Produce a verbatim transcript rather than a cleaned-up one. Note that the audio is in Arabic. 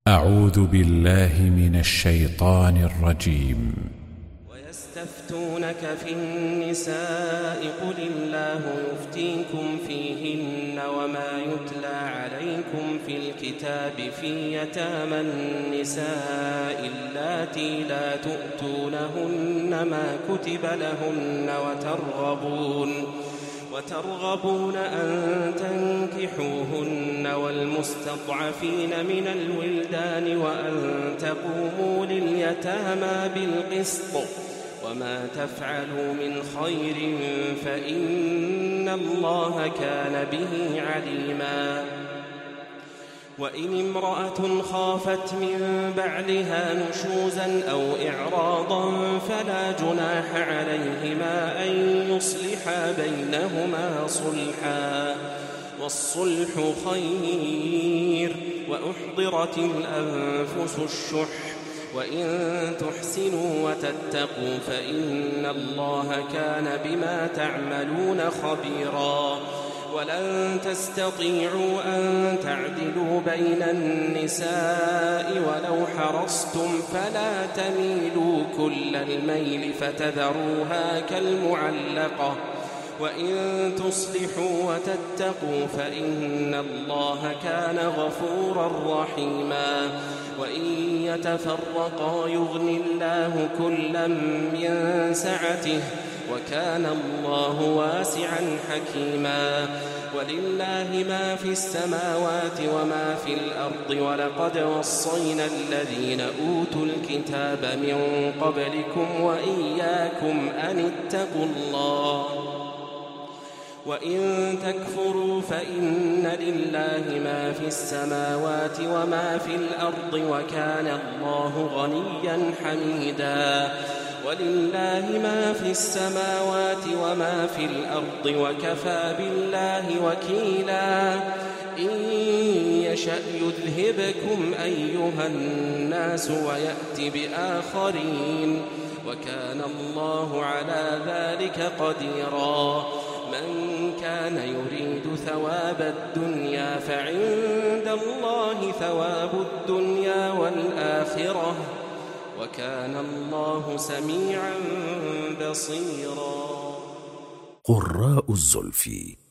أعوذ بالله من الشيطان الرجيم. ويستفتونك في النساء قل الله يفتيكم فيهن وما يتلى عليكم في الكتاب في يتامى النساء اللاتي لا تؤتونهن ما كتب لهن وترغبون وترغبون أن تنكحوهن والمستضعفين من الولدان وأن تقوموا لليتامى بالقسط وما تفعلوا من خير فإن الله كان به عليما. وإن امرأة خافت من بعلها نشوزا أو إعراضا فلا جناح عليهما أن يصلحا بينهما صلحا والصلح خير وأحضرت الأنفس الشح وإن تحسنوا وتتقوا فإن الله كان بما تعملون خبيرا. ولن تستطيعوا أن تعدلوا بين النساء ولو حرصتم فلا تميلوا كل الميل فتذروها كالمعلقة وإن تصلحوا وتتقوا فإن الله كان غفورا رحيما. وإن يتفرقا يغني الله كلا من سعته وكان الله واسعا حكيما. ولله ما في السماوات وما في الأرض ولقد وصينا الذين أوتوا الكتاب من قبلكم وإياكم أن اتقوا الله وإن تكفروا فإن لله ما في السماوات وما في الأرض وكان الله غنيا حميدا. ولله ما في السماوات وما في الأرض وكفى بالله وكيلا. إن يشأ يذهبكم أيها الناس ويأت بآخرين وكان الله على ذلك قديرا. من كان يريد ثواب الدنيا فعند الله ثواب الدنيا والآخرة وكان الله سميعا بصيرا. قراء الزلف.